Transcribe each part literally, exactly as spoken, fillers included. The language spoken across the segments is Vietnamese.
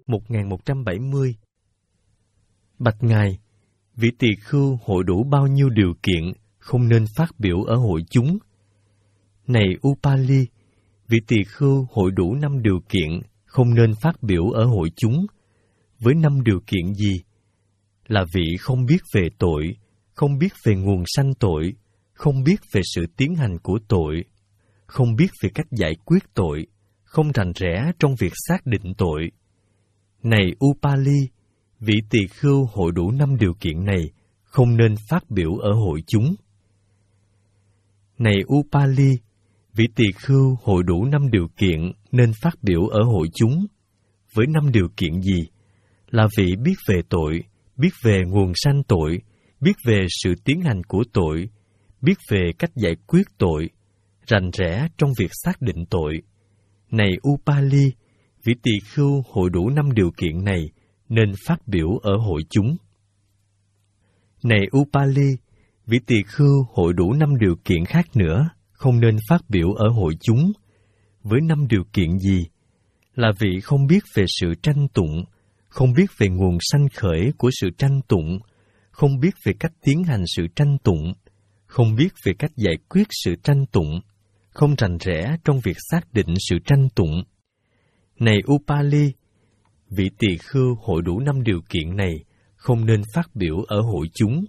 một nghìn một trăm bảy mươi. Bạch Ngài, vị tỳ khưu hội đủ bao nhiêu điều kiện không nên phát biểu ở hội chúng? Này Upali, vị tỳ khưu hội đủ năm điều kiện không nên phát biểu ở hội chúng, với năm điều kiện gì? Là vị không biết về tội, không biết về nguồn sanh tội, không biết về sự tiến hành của tội, không biết về cách giải quyết tội, không rành rẽ trong việc xác định tội. Này Upali, vị tỳ khưu hội đủ năm điều kiện này không nên phát biểu ở hội chúng. Này Upali, vị tỳ khưu hội đủ năm điều kiện nên phát biểu ở hội chúng, với năm điều kiện gì? Là vị biết về tội, biết về nguồn sanh tội, biết về sự tiến hành của tội, biết về cách giải quyết tội, rành rẽ trong việc xác định tội. Này Upali, vị tỳ khưu hội đủ năm điều kiện này nên phát biểu ở hội chúng. Này Upali, vị tỳ khưu hội đủ năm điều kiện khác nữa không nên phát biểu ở hội chúng, với năm điều kiện gì? Là vị không biết về sự tranh tụng, không biết về nguồn sanh khởi của sự tranh tụng, không biết về cách tiến hành sự tranh tụng, không biết về cách giải quyết sự tranh tụng, không rành rẽ trong việc xác định sự tranh tụng. Này Upali, vị tỳ khưu hội đủ năm điều kiện này không nên phát biểu ở hội chúng.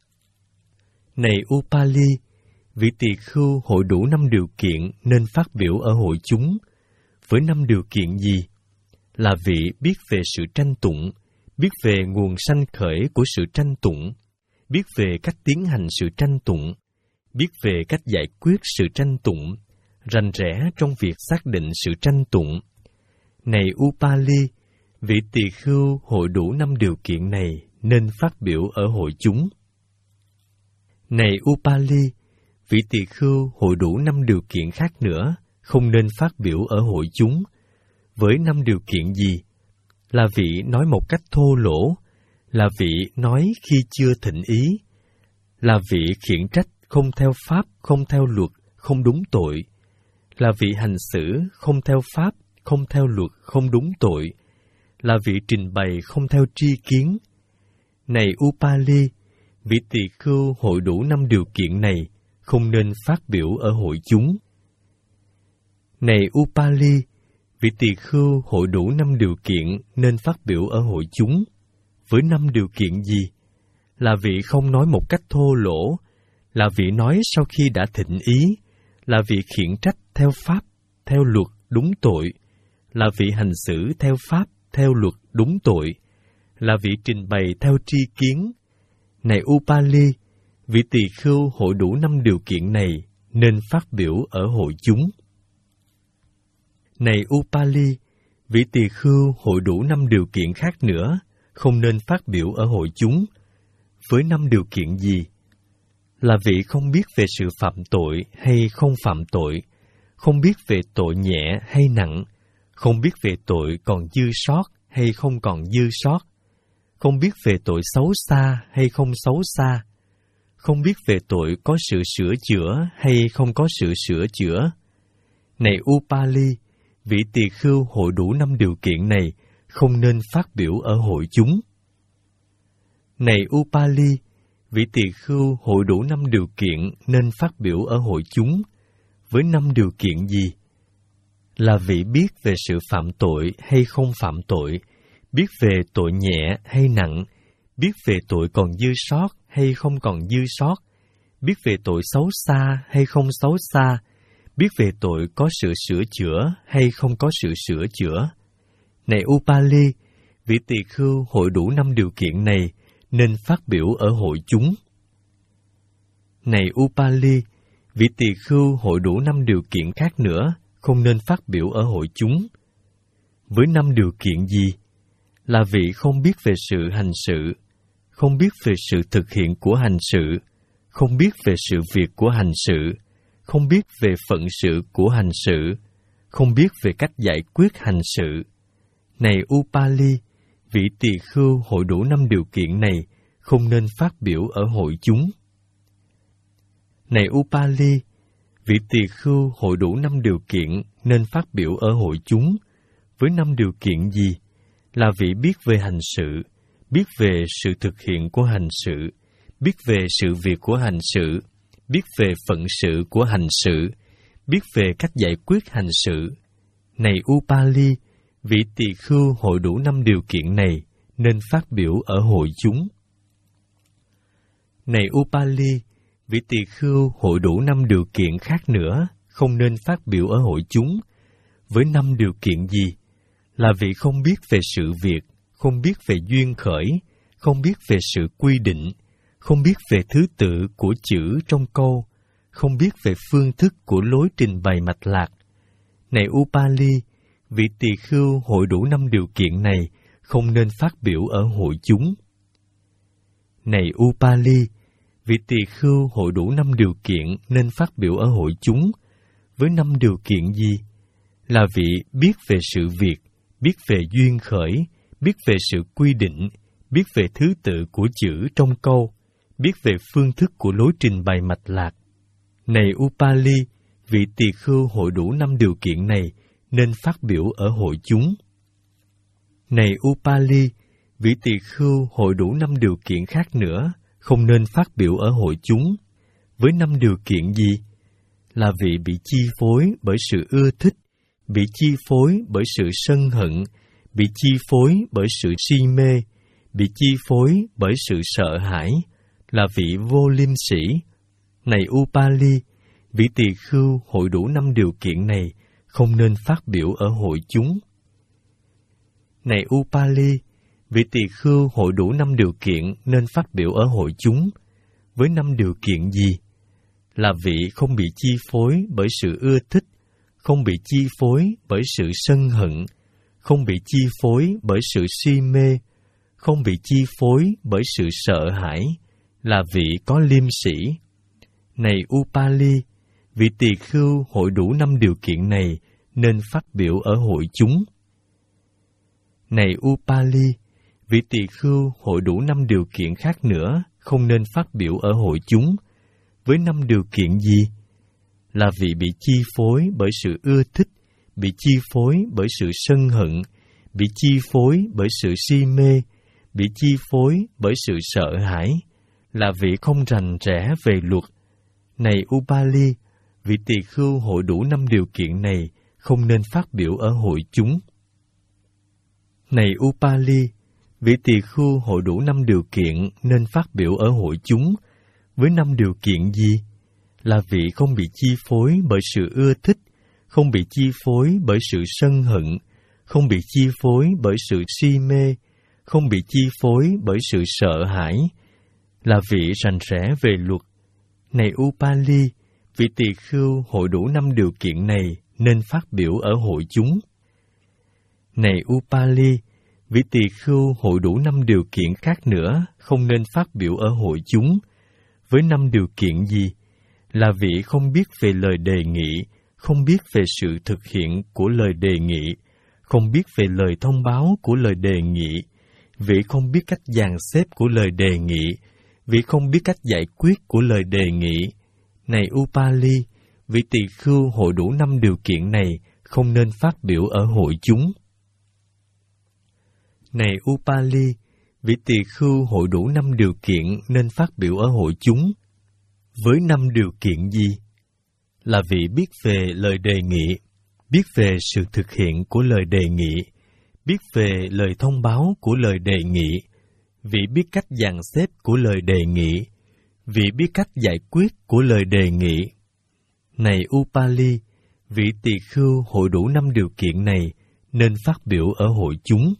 Này Upali, vị tỳ khưu hội đủ năm điều kiện nên phát biểu ở hội chúng, với năm điều kiện gì? Là vị biết về sự tranh tụng, biết về nguồn sanh khởi của sự tranh tụng, biết về cách tiến hành sự tranh tụng, biết về cách giải quyết sự tranh tụng, rành rẽ trong việc xác định sự tranh tụng. Này Upali, vị tỳ khưu hội đủ năm điều kiện này nên phát biểu ở hội chúng. Này Upali, vị tỳ khưu hội đủ năm điều kiện khác nữa không nên phát biểu ở hội chúng, với năm điều kiện gì? Là vị nói một cách thô lỗ, là vị nói khi chưa thịnh ý, là vị khiển trách không theo pháp, không theo luật, không đúng tội, là vị hành xử không theo pháp, không theo luật, không đúng tội, là vị trình bày không theo tri kiến. Này Upali, vị tỳ khưu hội đủ năm điều kiện này không nên phát biểu ở hội chúng. Này Upali, vị tỳ khưu hội đủ năm điều kiện nên phát biểu ở hội chúng, với năm điều kiện gì? Là vị không nói một cách thô lỗ, là vị nói sau khi đã thịnh ý, là vị khiển trách theo pháp, theo luật, đúng tội, là vị hành xử theo pháp, theo luật, đúng tội, là vị trình bày theo tri kiến. Này Upali, vị tỳ khưu hội đủ năm điều kiện này nên phát biểu ở hội chúng. Này Upali, vị tỳ khưu hội đủ năm điều kiện khác nữa không nên phát biểu ở hội chúng, với năm điều kiện gì? Là vị không biết về sự phạm tội hay không phạm tội, không biết về tội nhẹ hay nặng, không biết về tội còn dư sót hay không còn dư sót, không biết về tội xấu xa hay không xấu xa, không biết về tội có sự sửa chữa hay không có sự sửa chữa. Này Upali, vị tỳ khưu hội đủ năm điều kiện này không nên phát biểu ở hội chúng. Này Upali, vị tỳ khưu hội đủ năm điều kiện nên phát biểu ở hội chúng, với năm điều kiện gì? Là vị biết về sự phạm tội hay không phạm tội, biết về tội nhẹ hay nặng, biết về tội còn dư sót hay không còn dư sót, biết về tội xấu xa hay không xấu xa, biết về tội có sự sửa chữa hay không có sự sửa chữa. Này Upali, vị tỳ khưu hội đủ năm điều kiện này nên phát biểu ở hội chúng. Này Upali, vị tỳ khưu hội đủ năm điều kiện khác nữa không nên phát biểu ở hội chúng, với năm điều kiện gì? Là vị không biết về sự hành sự, không biết về sự thực hiện của hành sự, không biết về sự việc của hành sự, không biết về phận sự của hành sự, không biết về cách giải quyết hành sự. Này Upali, vị tỳ khưu hội đủ năm điều kiện này không nên phát biểu ở hội chúng. Này Upali, vị tỳ khưu hội đủ năm điều kiện nên phát biểu ở hội chúng, với năm điều kiện gì? là vị biết về hành sự, biết về sự thực hiện của hành sự, biết về sự việc của hành sự, biết về phận sự của hành sự, biết về cách giải quyết hành sự. Này Upali, vị tỳ khưu hội đủ năm điều kiện này nên phát biểu ở hội chúng. Này Upali, vị tỳ khưu hội đủ năm điều kiện khác nữa không nên phát biểu ở hội chúng. Với năm điều kiện gì? Là vị không biết về sự việc, không biết về duyên khởi, không biết về sự quy định, không biết về thứ tự của chữ trong câu, không biết về phương thức của lối trình bày mạch lạc. Này Upali, vị tỳ khưu hội đủ năm điều kiện này không nên phát biểu ở hội chúng. Này Upali, vị tỳ khưu hội đủ năm điều kiện nên phát biểu ở hội chúng. Với năm điều kiện gì? Là vị biết về sự việc, biết về duyên khởi, biết về sự quy định, biết về thứ tự của chữ trong câu, biết về phương thức của lối trình bày mạch lạc. Này Upali, vị tỳ khưu hội đủ năm điều kiện này nên phát biểu ở hội chúng. Này Upali, vị tỳ khưu hội đủ năm điều kiện khác nữa không nên phát biểu ở hội chúng. Với năm điều kiện gì? Là vị bị chi phối bởi sự ưa thích, bị chi phối bởi sự sân hận, bị chi phối bởi sự si mê, bị chi phối bởi sự sợ hãi, là vị vô liêm sỉ. Này Upali, vị tỳ khưu hội đủ năm điều kiện này không nên phát biểu ở hội chúng. Này Upali, vị tỳ khưu hội đủ năm điều kiện nên phát biểu ở hội chúng. Với năm điều kiện gì? Là vị không bị chi phối bởi sự ưa thích, không bị chi phối bởi sự sân hận, không bị chi phối bởi sự si mê, không bị chi phối bởi sự sợ hãi, là vị có liêm sỉ. Này Upali, vị tỳ khưu hội đủ năm điều kiện này nên phát biểu ở hội chúng. Này Upali, vị tỳ khưu hội đủ năm điều kiện khác nữa không nên phát biểu ở hội chúng. Với năm điều kiện gì? Là vị bị chi phối bởi sự ưa thích, bị chi phối bởi sự sân hận, bị chi phối bởi sự si mê, bị chi phối bởi sự sợ hãi, là vị không rành rẽ về luật. Này Upali, vị tỳ khưu hội đủ năm điều kiện này không nên phát biểu ở hội chúng. Này Upali, vị tỳ khưu hội đủ năm điều kiện nên phát biểu ở hội chúng. Với năm điều kiện gì? Là vị không bị chi phối bởi sự ưa thích, không bị chi phối bởi sự sân hận, không bị chi phối bởi sự si mê, không bị chi phối bởi sự sợ hãi, là vị rành rẽ về luật. Này Upali, vị tỳ khưu hội đủ năm điều kiện này nên phát biểu ở hội chúng. Này Upali, vị tỳ khưu hội đủ năm điều kiện khác nữa không nên phát biểu ở hội chúng. Với năm điều kiện gì? Là vị không biết về lời đề nghị, không biết về sự thực hiện của lời đề nghị, không biết về lời thông báo của lời đề nghị, vị không biết cách dàn xếp của lời đề nghị, vị không biết cách giải quyết của lời đề nghị. Này Upali, vị tỳ khưu hội đủ năm điều kiện này không nên phát biểu ở hội chúng. Này Upali, vị tỳ khưu hội đủ năm điều kiện nên phát biểu ở hội chúng. Với năm điều kiện gì? Là vị biết về lời đề nghị, biết về sự thực hiện của lời đề nghị, biết về lời thông báo của lời đề nghị, vị biết cách dàn xếp của lời đề nghị, vị biết cách giải quyết của lời đề nghị. Này Upali, vị tỳ khưu hội đủ năm điều kiện này nên phát biểu ở hội chúng.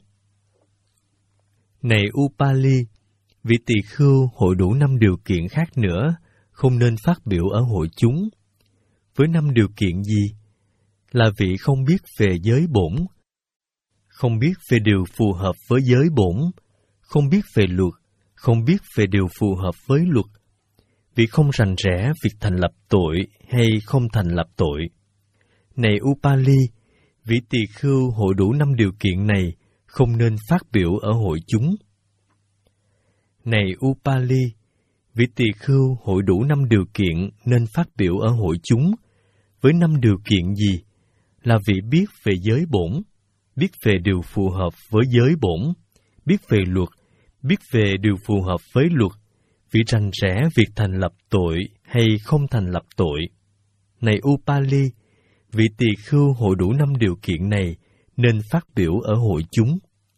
Này Upali, vị tỳ khưu hội đủ năm điều kiện khác nữa không nên phát biểu ở hội chúng. Với năm điều kiện gì? Là vị không biết về giới bổn, không biết về điều phù hợp với giới bổn, không biết về luật, không biết về điều phù hợp với luật. Vị không rành rẽ việc thành lập tội hay không thành lập tội. Này Upali, vị tỳ khưu hội đủ năm điều kiện này không nên phát biểu ở hội chúng. Này Upali, vị tỳ khưu hội đủ năm điều kiện nên phát biểu ở hội chúng. Với năm điều kiện gì? Là vị biết về giới bổn, biết về điều phù hợp với giới bổn, biết về luật, biết về điều phù hợp với luật, vì rành rẽ việc thành lập tội hay không thành lập tội. Này Upali, vị tỳ khưu hội đủ năm điều kiện này nên phát biểu ở hội chúng.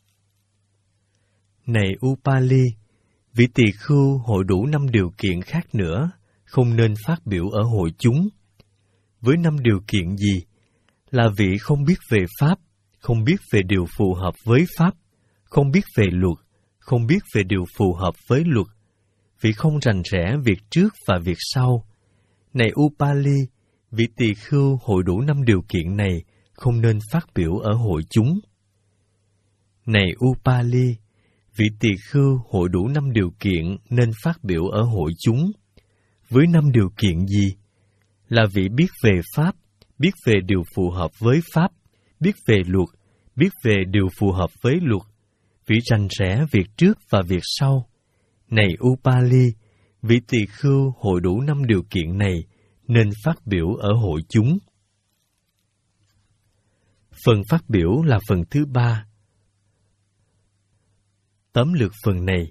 Này Upali, vị tỳ khưu hội đủ năm điều kiện khác nữa, không nên phát biểu ở hội chúng. Với năm điều kiện gì? Là vị không biết về Pháp, không biết về điều phù hợp với Pháp, không biết về luật, không biết về điều phù hợp với luật, vị không rành rẽ việc trước và việc sau. Này Upali, vị tỳ khưu hội đủ năm điều kiện này không nên phát biểu ở hội chúng. Này Upali, vị tỳ khưu hội đủ năm điều kiện nên phát biểu ở hội chúng. Với năm điều kiện gì? Là vị biết về Pháp, biết về điều phù hợp với Pháp, biết về luật, biết về điều phù hợp với luật, vị rành rẽ việc trước và việc sau. Này Upali, vị tỳ khưu hội đủ năm điều kiện này nên phát biểu ở hội chúng. Phần phát biểu là phần thứ ba. Tóm lược phần này.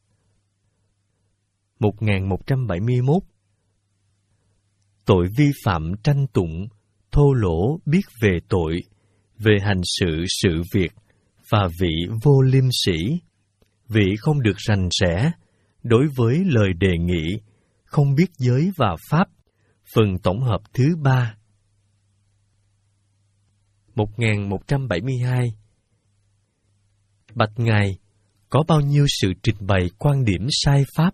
một nghìn một trăm bảy mươi mốt. Tội vi phạm tranh tụng, thô lỗ biết về tội, về hành sự sự việc, và vị vô liêm sỉ. Vị không được rành rẽ đối với lời đề nghị, không biết giới và pháp. Phần tổng hợp thứ ba. một nghìn một trăm bảy mươi hai. Bạch Ngài, có bao nhiêu sự trình bày quan điểm sai pháp?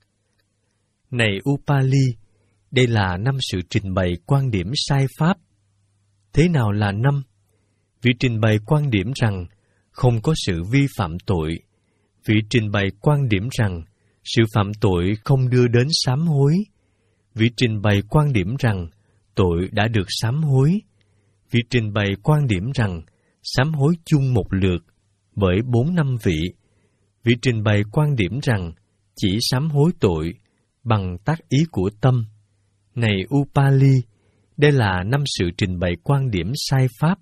Này Upali, đây là năm sự trình bày quan điểm sai pháp. Thế nào là năm? Vị trình bày quan điểm rằng không có sự vi phạm tội. Vị trình bày quan điểm rằng sự phạm tội không đưa đến sám hối. Vị trình bày quan điểm rằng tội đã được sám hối. Vị trình bày quan điểm rằng sám hối chung một lượt bởi bốn năm vị. Vị trình bày quan điểm rằng chỉ sám hối tội bằng tác ý của tâm. Này Upali, đây là năm sự trình bày quan điểm sai pháp.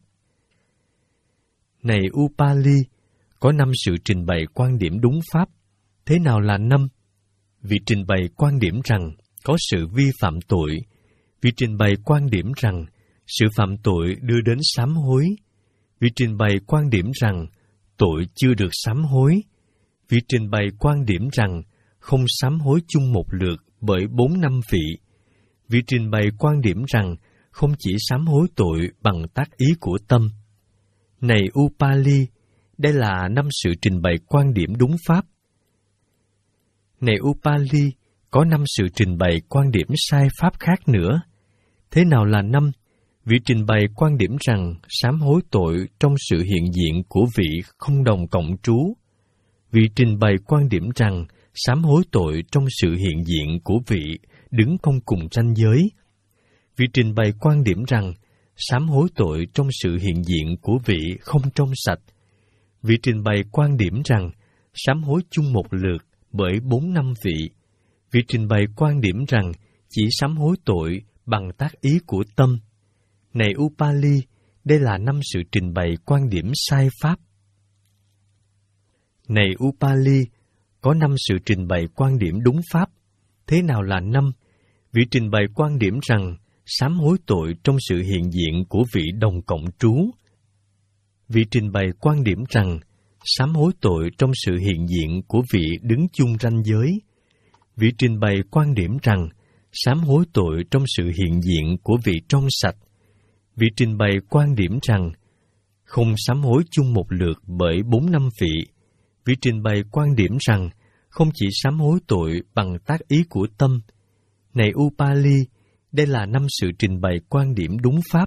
Này Upali, có năm sự trình bày quan điểm đúng pháp. Thế nào là năm? Vị trình bày quan điểm rằng có sự vi phạm tội. Vị trình bày quan điểm rằng sự phạm tội đưa đến sám hối. Vị trình bày quan điểm rằng tội chưa được sám hối. Vị trình bày quan điểm rằng không sám hối chung một lượt bởi bốn năm vị. Vị trình bày quan điểm rằng không chỉ sám hối tội bằng tác ý của tâm. Này Upali, đây là năm sự trình bày quan điểm đúng pháp. Này Upali, có năm sự trình bày quan điểm sai pháp khác nữa. Thế nào là năm? Vị trình bày quan điểm rằng sám hối tội trong sự hiện diện của vị không đồng cộng trú. Vị trình bày quan điểm rằng sám hối tội trong sự hiện diện của vị đứng không cùng ranh giới. Vị trình bày quan điểm rằng sám hối tội trong sự hiện diện của vị không trong sạch. Vị trình bày quan điểm rằng sám hối chung một lượt bởi bốn năm vị. Vị trình bày quan điểm rằng chỉ sám hối tội bằng tác ý của tâm. Này Upali, đây là năm sự trình bày quan điểm sai pháp. Này Upali, có năm sự trình bày quan điểm đúng pháp. Thế nào là năm? Vị trình bày quan điểm rằng sám hối tội trong sự hiện diện của vị đồng cộng trú. Vị trình bày quan điểm rằng sám hối tội trong sự hiện diện của vị đứng chung ranh giới. Vị trình bày quan điểm rằng sám hối tội trong sự hiện diện của vị trong sạch. Vị trình bày quan điểm rằng không sám hối chung một lượt bởi bốn năm vị. Vị trình bày quan điểm rằng không chỉ sám hối tội bằng tác ý của tâm. Này Upali, đây là năm sự trình bày quan điểm đúng pháp.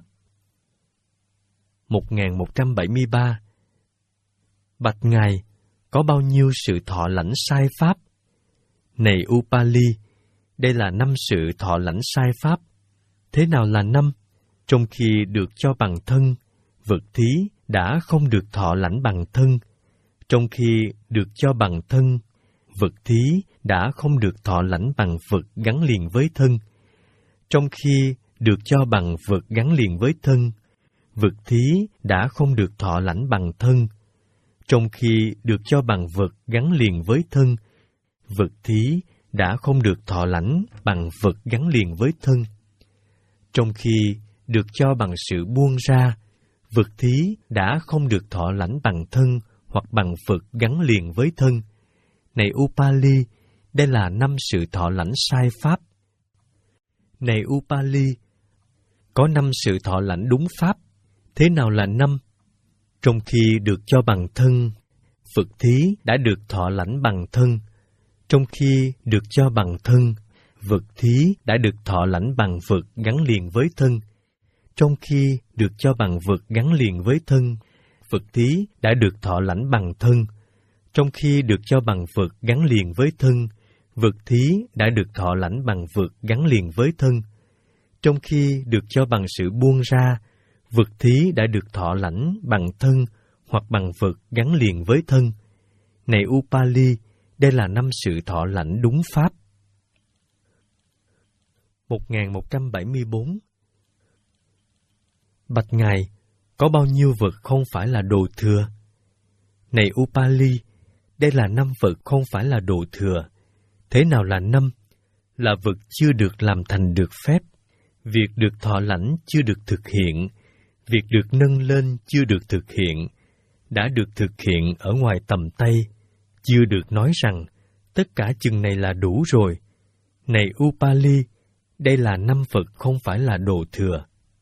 một nghìn một trăm bảy mươi ba. Bạch Ngài, có bao nhiêu sự thọ lãnh sai pháp? Này Upali, đây là năm sự thọ lãnh sai pháp. Thế nào là năm? Trong khi được cho bằng thân, vật thí đã không được thọ lãnh bằng thân. Trong khi được cho bằng thân, vật thí đã không được thọ lãnh bằng vật gắn liền với thân. Trong khi được cho bằng vật gắn liền với thân, vật thí đã không được thọ lãnh bằng thân, trong khi được cho bằng vật gắn liền với thân. Vật thí đã không được thọ lãnh bằng vật gắn liền với thân, trong khi được cho bằng sự buông ra. Vật thí đã không được thọ lãnh bằng thân hoặc bằng vật gắn liền với thân. Này Upali, đây là năm sự thọ lãnh sai pháp. Này Upali, có năm sự thọ lãnh đúng pháp. Thế nào là năm? Trong khi được cho bằng thân, vật thí đã được thọ lãnh bằng thân. Trong khi được cho bằng thân, vật thí đã được thọ lãnh bằng vật gắn liền với thân. Trong khi được cho bằng vật gắn liền với thân, vật thí đã được thọ lãnh bằng thân. Trong khi được cho bằng vật gắn liền với thân, vật thí đã được thọ lãnh bằng vật gắn liền với thân. Trong khi được cho bằng sự buông ra, vật thí đã được thọ lãnh bằng thân hoặc bằng vật gắn liền với thân. Này Upali, đây là năm sự thọ lãnh đúng pháp. một nghìn một trăm bảy mươi bốn. Bạch Ngài, có bao nhiêu vật không phải là đồ thừa? Này Upali, đây là năm vật không phải là đồ thừa. Thế nào là năm? Là vật chưa được làm thành được phép, việc được thọ lãnh chưa được thực hiện, việc được nâng lên chưa được thực hiện, đã được thực hiện ở ngoài tầm tay, chưa được nói rằng tất cả chừng này là đủ rồi. Này Upali, đây là năm vật không phải là đồ thừa.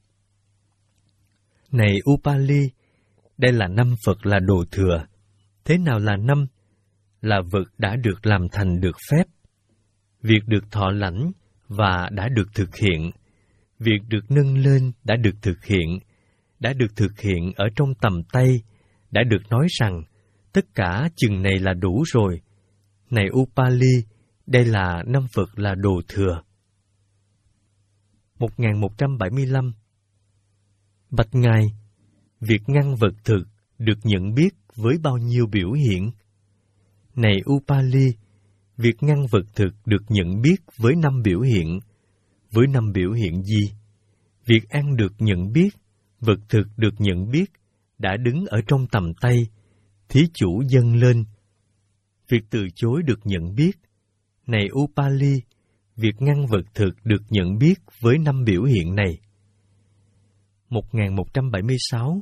Này Upali, đây là năm vật là đồ thừa. Thế nào là năm? Là vật đã được làm thành được phép, việc được thọ lãnh và đã được thực hiện, việc được nâng lên đã được thực hiện, đã được thực hiện ở trong tầm tay, đã được nói rằng tất cả chừng này là đủ rồi. Này Upali, đây là năm vật là đồ thừa. một nghìn một trăm bảy mươi lăm. Bạch Ngài, việc ngăn vật thực được nhận biết với bao nhiêu biểu hiện? Này Upali, việc ngăn vật thực được nhận biết với năm biểu hiện. Với năm biểu hiện gì? Việc ăn được nhận biết, vật thực được nhận biết, đã đứng ở trong tầm tay, thí chủ dâng lên. Việc từ chối được nhận biết. Này Upali, việc ngăn vật thực được nhận biết với năm biểu hiện này. một nghìn một trăm bảy mươi sáu.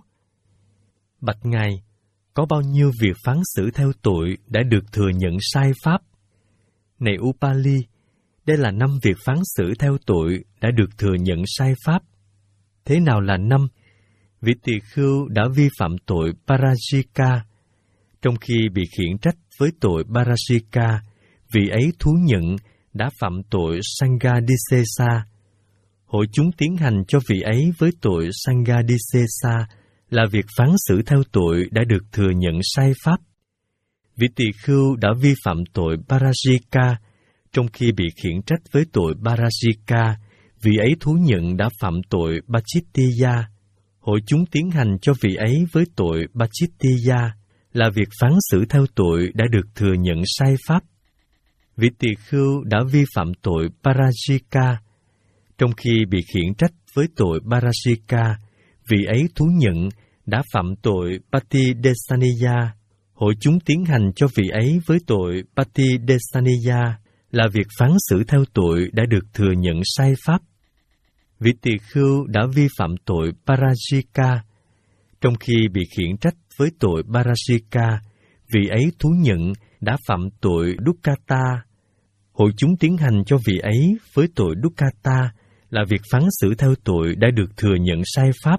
Bạch Ngài, có bao nhiêu việc phán xử theo tội đã được thừa nhận sai pháp? Này Upali, đây là năm việc phán xử theo tội đã được thừa nhận sai pháp. Thế nào là năm? Vị tỳ khưu đã vi phạm tội Parajika. Trong khi bị khiển trách với tội Parajika, vị ấy thú nhận đã phạm tội Sanghadisesa. Hội chúng tiến hành cho vị ấy với tội Sanghadisesa là việc phán xử theo tội đã được thừa nhận sai pháp. Vị tỳ khưu đã vi phạm tội Parajika. Trong khi bị khiển trách với tội Parajika, vị ấy thú nhận đã phạm tội Pachittiya. Hội chúng tiến hành cho vị ấy với tội Pachittiya là việc phán xử theo tội đã được thừa nhận sai pháp. Vị tỳ khưu đã vi phạm tội Parajika. Trong khi bị khiển trách với tội Parajika, vị ấy thú nhận đã phạm tội Patidesaniya. Hội chúng tiến hành cho vị ấy với tội Patidesaniya là việc phán xử theo tội đã được thừa nhận sai pháp. Vị tỳ khưu đã vi phạm tội Parajika. Trong khi bị khiển trách với tội Parajika, vị ấy thú nhận đã phạm tội Dukkata. Hội chúng tiến hành cho vị ấy với tội Dukkata là việc phán xử theo tội đã được thừa nhận sai pháp.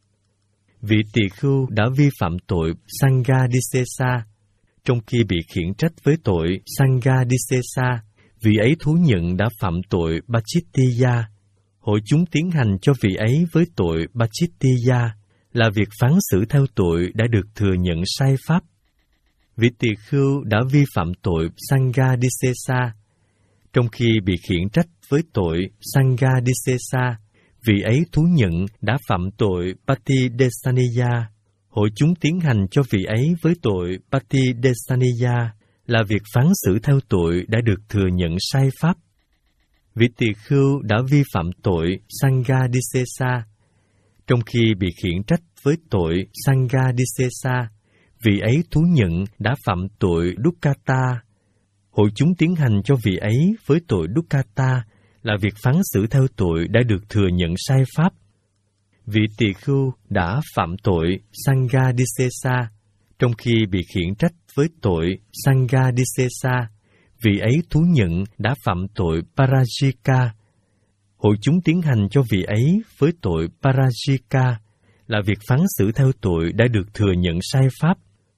Vị tỳ khưu đã vi phạm tội Sanghadisesa. Trong khi bị khiển trách với tội Sanghadisesa, vị ấy thú nhận đã phạm tội Pachittiya. Hội chúng tiến hành cho vị ấy với tội Pachittiya là việc phán xử theo tội đã được thừa nhận sai pháp. Vị tỳ khưu đã vi phạm tội Sanghadisesa. Trong khi bị khiển trách với tội Sanghadisesa, vị ấy thú nhận đã phạm tội Patidesaniya. Hội chúng tiến hành cho vị ấy với tội Patidesaniya là việc phán xử theo tội đã được thừa nhận sai pháp. Vị tỳ khưu đã vi phạm tội Sanghadisesa. trong khi bị khiển trách với tội Sanghadisesa, vị ấy thú nhận đã phạm tội Dukkata. Hội chúng tiến hành cho vị ấy với tội Dukkata là việc phán xử theo tội đã được thừa nhận sai pháp. Vị tỳ khưu đã phạm tội Sanghadisesa, trong khi bị khiển trách với tội Sanghadisesa, vị ấy thú nhận đã phạm tội Parajika. Hội chúng tiến hành cho vị ấy với tội Parajika là việc phán xử theo tội đã được thừa nhận sai pháp.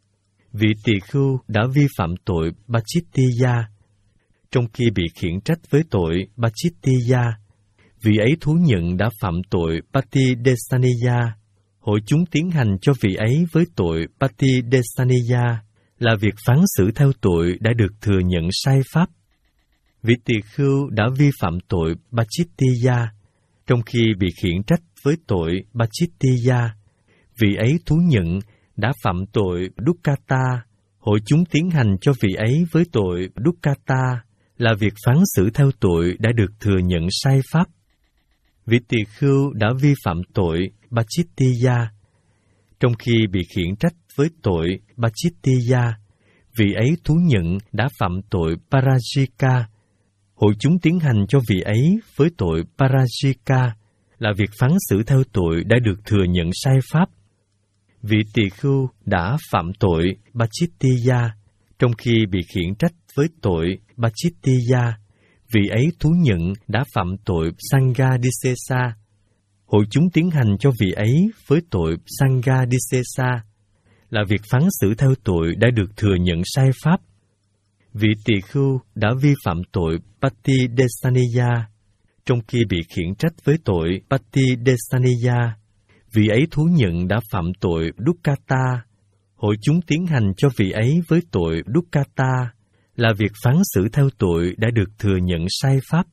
Vị tỳ khưu đã vi phạm tội Pachittiya, trong khi bị khiển trách với tội Pachittiya, vị ấy thú nhận đã phạm tội Patidesaniya. Hội chúng tiến hành cho vị ấy với tội Patidesaniya là việc phán xử theo tội đã được thừa nhận sai pháp. Vị tỳ khưu đã vi phạm tội Pachittiya, trong khi bị khiển trách với tội Pachittiya, vị ấy thú nhận đã phạm tội Dukkata. Hội chúng tiến hành cho vị ấy với tội Dukkata là việc phán xử theo tội đã được thừa nhận sai pháp. Vị tỳ khưu đã vi phạm tội Pachittiya, trong khi bị khiển trách với tội Pachittiya, vị ấy thú nhận đã phạm tội Parajika. Hội chúng tiến hành cho vị ấy với tội Parajika là việc phán xử theo tội đã được thừa nhận sai pháp. Vị tỳ khưu đã phạm tội Pachittiya, trong khi bị khiển trách với tội Pachittiya, vị ấy thú nhận đã phạm tội Sanghadisesa. Hội chúng tiến hành cho vị ấy với tội Sanghadisesa là việc phán xử theo tội đã được thừa nhận sai pháp. Vị tỳ khưu đã vi phạm tội Patidesaniya, trong khi bị khiển trách với tội Patidesaniya, vị ấy thú nhận đã phạm tội Dukkata. Hội chúng tiến hành cho vị ấy với tội Dukkata là việc phán xử theo tội đã được thừa nhận sai pháp.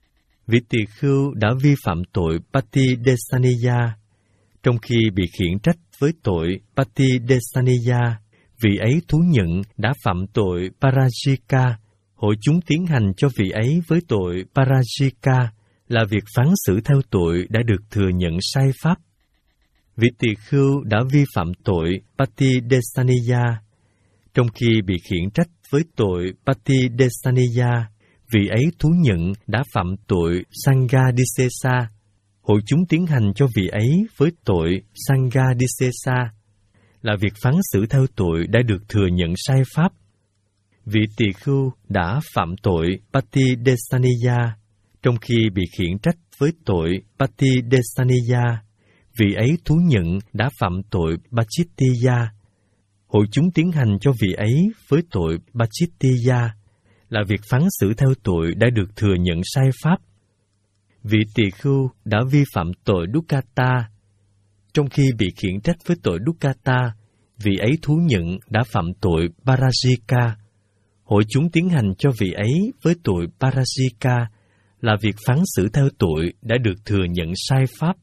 Vị tỳ khưu đã vi phạm tội Patidesaniya, trong khi bị khiển trách với tội Patidesaniya, vị ấy thú nhận đã phạm tội Parajika. Hội chúng tiến hành cho vị ấy với tội Parajika là việc phán xử theo tội đã được thừa nhận sai pháp. Vị tỳ khưu đã vi phạm tội Patidesaniya, trong khi bị khiển trách với tội Patidesaniya, vị ấy thú nhận đã phạm tội Sanghadisesa. Hội chúng tiến hành cho vị ấy với tội Sanghadisesa là việc phán xử theo tội đã được thừa nhận sai pháp. Vị tỳ khưu đã phạm tội Patidesaniya, trong khi bị khiển trách với tội Patidesaniya, vị ấy thú nhận đã phạm tội Pachittiya. Hội chúng tiến hành cho vị ấy với tội Pachittiya là việc phán xử theo tội đã được thừa nhận sai pháp. Vị tỳ khưu đã vi phạm tội Dukkata, trong khi bị khiển trách với tội Dukkata, vị ấy thú nhận đã phạm tội Parajika. Hội chúng tiến hành cho vị ấy với tội Parajika là việc phán xử theo tội đã được thừa nhận sai pháp.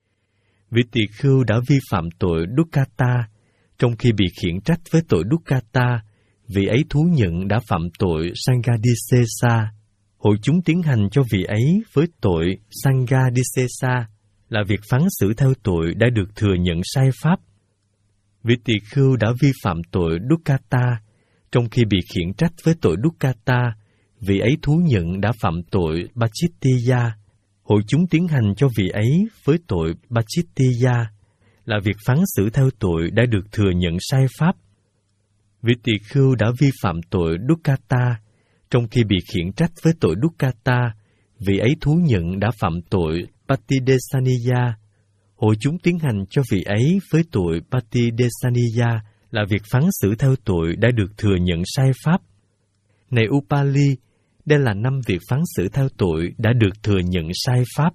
Vị tỳ khưu đã vi phạm tội Dukkata, trong khi bị khiển trách với tội Dukkata, vị ấy thú nhận đã phạm tội Sanghadisesa. Hội chúng tiến hành cho vị ấy với tội Sanghadisesa là việc phán xử theo tội đã được thừa nhận sai pháp. Vị tỳ khưu đã vi phạm tội Dukkata, trong khi bị khiển trách với tội Dukkata, vị ấy thú nhận đã phạm tội Pachittiya. Hội chúng tiến hành cho vị ấy với tội Pachittiya là việc phán xử theo tội đã được thừa nhận sai pháp. Vị tỳ khưu đã vi phạm tội Dukkata, trong khi bị khiển trách với tội Dukkata, vị ấy thú nhận đã phạm tội Patidesaniya. Hội chúng tiến hành cho vị ấy với tội Patidesaniya là việc phán xử theo tội đã được thừa nhận sai pháp. Này Upali, đây là năm việc phán xử theo tội đã được thừa nhận sai pháp.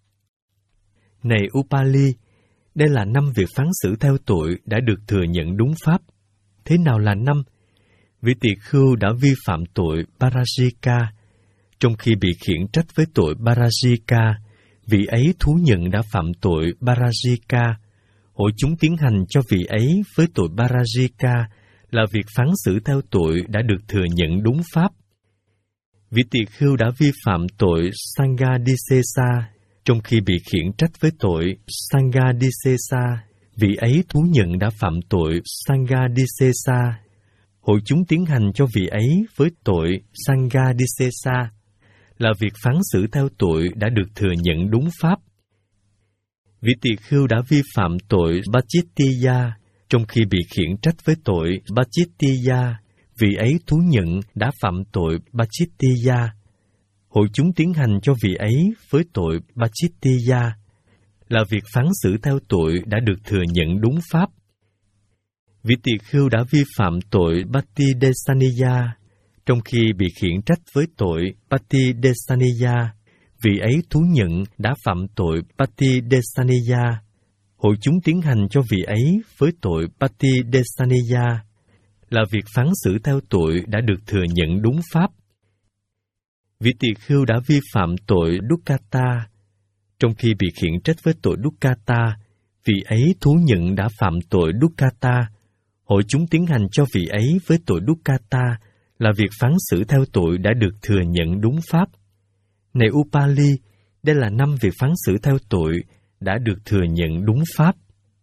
Này Upali, đây là năm việc phán xử theo tội đã được thừa nhận đúng pháp. Thế nào là năm? Vị tỳ khưu đã vi phạm tội Parajika, trong khi bị khiển trách với tội Parajika, vị ấy thú nhận đã phạm tội Parajika. Hội chúng tiến hành cho vị ấy với tội Parajika là việc phán xử theo tội đã được thừa nhận đúng pháp. Vị tỳ khưu đã vi phạm tội Sanghadisesa, trong khi bị khiển trách với tội Sanghadisesa, vị ấy thú nhận đã phạm tội Sanghadisesa. Hội chúng tiến hành cho vị ấy với tội Sanghadisesa là việc phán xử theo tội đã được thừa nhận đúng pháp. Vị tỳ khưu đã vi phạm tội Pachittiya, trong khi bị khiển trách với tội Pachittiya, vị ấy thú nhận đã phạm tội Pachittiya. Hội chúng tiến hành cho vị ấy với tội Pachittiya là việc phán xử theo tội đã được thừa nhận đúng pháp. Vị tỳ khưu đã vi phạm tội Patidesaniya, trong khi bị khiển trách với tội Patidesaniya, vị ấy thú nhận đã phạm tội Patidesaniya. Hội chúng tiến hành cho vị ấy với tội Patidesaniya là việc phán xử theo tội đã được thừa nhận đúng pháp. Vị tỳ khưu đã vi phạm tội Dukkata, trong khi bị khiển trách với tội Dukkata, vị ấy thú nhận đã phạm tội Dukkata. Hội chúng tiến hành cho vị ấy với tội Dukkata là việc phán xử theo tội đã được thừa nhận đúng pháp. Này Upali, đây là năm việc phán xử theo tội đã được thừa nhận đúng pháp.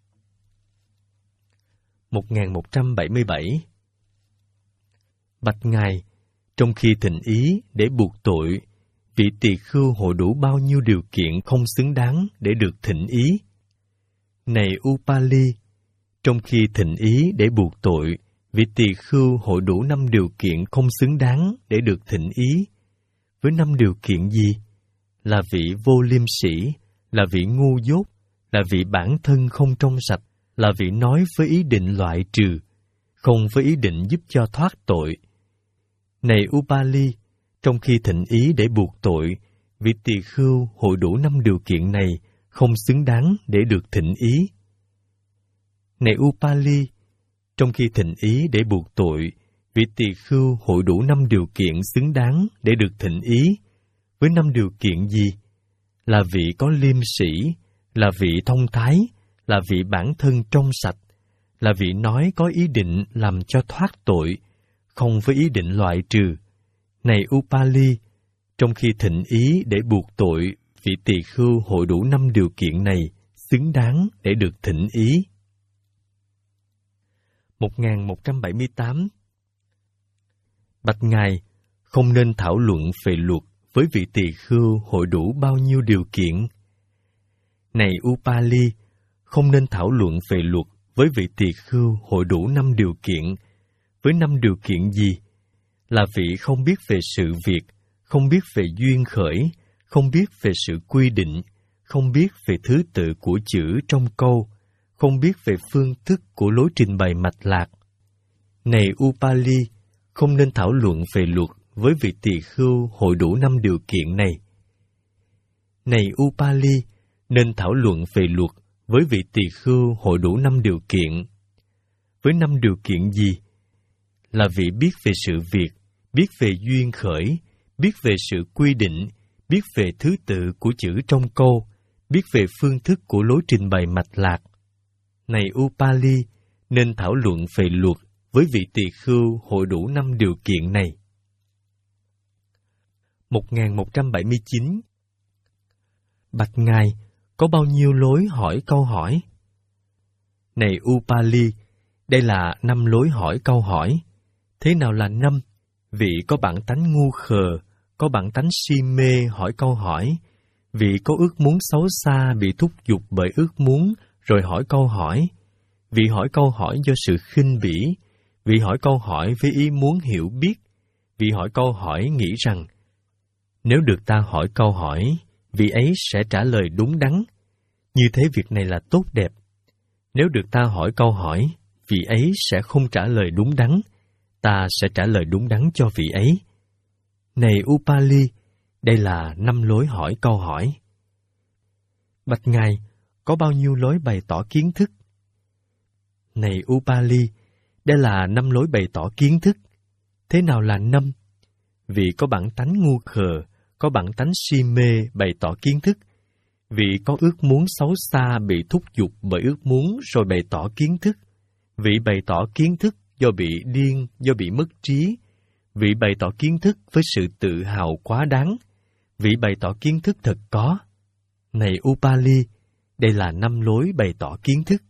một nghìn một trăm bảy mươi bảy. Bạch Ngài, trong khi thịnh ý để buộc tội, vị tỳ khưu hội đủ bao nhiêu điều kiện không xứng đáng để được thịnh ý. Này Upali, trong khi thịnh ý để buộc tội, vị tỳ khưu hội đủ năm điều kiện không xứng đáng để được thịnh ý. Với năm điều kiện gì? Là vị vô liêm sĩ, là vị ngu dốt, là vị bản thân không trong sạch, là vị nói với ý định loại trừ, không với ý định giúp cho thoát tội. Này Upali, trong khi thịnh ý để buộc tội, vị tỳ khưu hội đủ năm điều kiện này không xứng đáng để được thịnh ý. Này Upali, trong khi thịnh ý để buộc tội, vị tỳ khưu hội đủ năm điều kiện xứng đáng để được thịnh ý. Với năm điều kiện gì? Là vị có liêm sĩ, là vị thông thái, là vị bản thân trong sạch, là vị nói có ý định làm cho thoát tội, không với ý định loại trừ. Này Upali, trong khi thịnh ý để buộc tội, vị tỳ khưu hội đủ năm điều kiện này xứng đáng để được thịnh ý. một nghìn một trăm bảy mươi tám. Bạch Ngài, không nên thảo luận về luật với vị tỳ khưu hội đủ bao nhiêu điều kiện. Này Upali, không nên thảo luận về luật với vị tỳ khưu hội đủ năm điều kiện. Với năm điều kiện gì? Là vị không biết về sự việc, không biết về duyên khởi, không biết về sự quy định, không biết về thứ tự của chữ trong câu, không biết về phương thức của lối trình bày mạch lạc. Này Upali, không nên thảo luận về luật với vị tỳ khưu hội đủ năm điều kiện này. Này Upali, nên thảo luận về luật với vị tỳ khưu hội đủ năm điều kiện. Với năm điều kiện gì? Là vị biết về sự việc, biết về duyên khởi, biết về sự quy định, biết về thứ tự của chữ trong câu, biết về phương thức của lối trình bày mạch lạc. Này Upali, nên thảo luận về luật với vị tỳ khưu hội đủ năm điều kiện này. một nghìn một trăm bảy mươi chín. Bạch Ngài, có bao nhiêu lối hỏi câu hỏi? Này Upali, đây là năm lối hỏi câu hỏi. Thế nào là năm? Vị có bản tánh ngu khờ, có bản tánh si mê hỏi câu hỏi. Vị có ước muốn xấu xa bị thúc giục bởi ước muốn rồi hỏi câu hỏi. Vị hỏi câu hỏi do sự khinh bỉ. Vị hỏi câu hỏi với ý muốn hiểu biết. Vị hỏi câu hỏi nghĩ rằng, nếu được ta hỏi câu hỏi, vị ấy sẽ trả lời đúng đắn. Như thế việc này là tốt đẹp. Nếu được ta hỏi câu hỏi, vị ấy sẽ không trả lời đúng đắn. Ta sẽ trả lời đúng đắn cho vị ấy. Này Upali, đây là năm lối hỏi câu hỏi. Bạch Ngài, có bao nhiêu lối bày tỏ kiến thức? Này Upali, đây là năm lối bày tỏ kiến thức. Thế nào là năm? Vì có bản tánh ngu khờ, có bản tánh si mê bày tỏ kiến thức. Vì có ước muốn xấu xa bị thúc giục bởi ước muốn rồi bày tỏ kiến thức. Vì bày tỏ kiến thức do bị điên, do bị mất trí. Vì bày tỏ kiến thức với sự tự hào quá đáng. Vì bày tỏ kiến thức thật có. Này Upali, đây là năm lối bày tỏ kiến thức.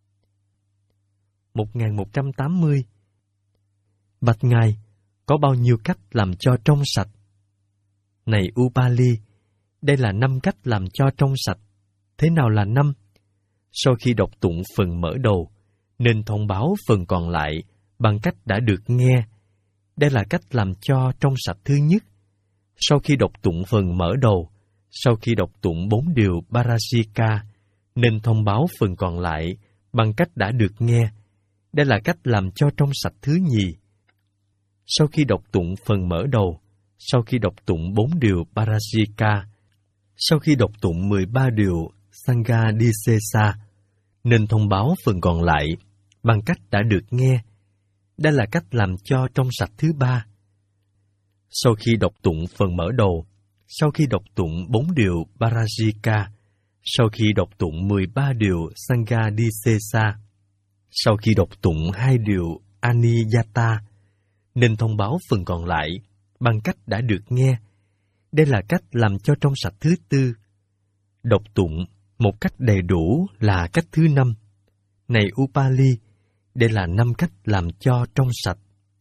một nghìn một trăm tám mươi. Bạch Ngài, có bao nhiêu cách làm cho trong sạch? Này Upali, đây là năm cách làm cho trong sạch. Thế nào là năm? Sau khi đọc tụng phần mở đầu, nên thông báo phần còn lại bằng cách đã được nghe. Đây là cách làm cho trong sạch thứ nhất. Sau khi đọc tụng phần mở đầu, sau khi đọc tụng bốn điều Parajika, nên thông báo phần còn lại bằng cách đã được nghe. Đây là cách làm cho trong sạch thứ nhì. Sau khi đọc tụng phần mở đầu, sau khi đọc tụng bốn điều Parajika, sau khi đọc tụng mười ba điều Sangha-disesa, nên thông báo phần còn lại bằng cách đã được nghe. Đây là cách làm cho trong sạch thứ ba. Sau khi đọc tụng phần mở đầu, sau khi đọc tụng bốn điều Parajika, sau khi đọc tụng mười ba điều Sangha-disesa, sau khi đọc tụng hai điều Aniyata, nên thông báo phần còn lại bằng cách đã được nghe. Đây là cách làm cho trong sạch thứ tư. Đọc tụng một cách đầy đủ là cách thứ năm. Này Upali, đây là năm cách làm cho trong sạch.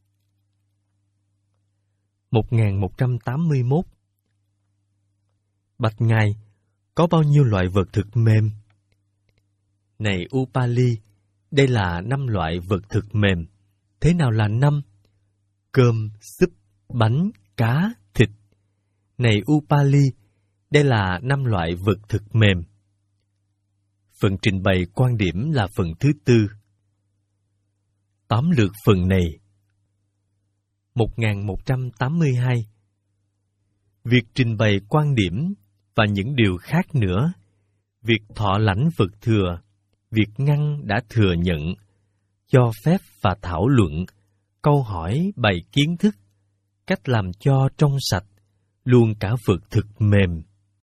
một nghìn một trăm tám mươi mốt. Bạch Ngài, có bao nhiêu loại vật thực mềm? Này Upali, đây là năm loại vật thực mềm. Thế nào là năm? Cơm, súp, bánh, cá, thịt. Này Upali, đây là năm loại vật thực mềm. Phần trình bày quan điểm là phần thứ tư. Tóm lược phần này. một nghìn một trăm tám mươi hai. Việc trình bày quan điểm và những điều khác nữa, việc thọ lãnh vật thừa, việc ngăn đã thừa nhận, cho phép và thảo luận, câu hỏi bày kiến thức, cách làm cho trong sạch, luôn cả vật thực mềm.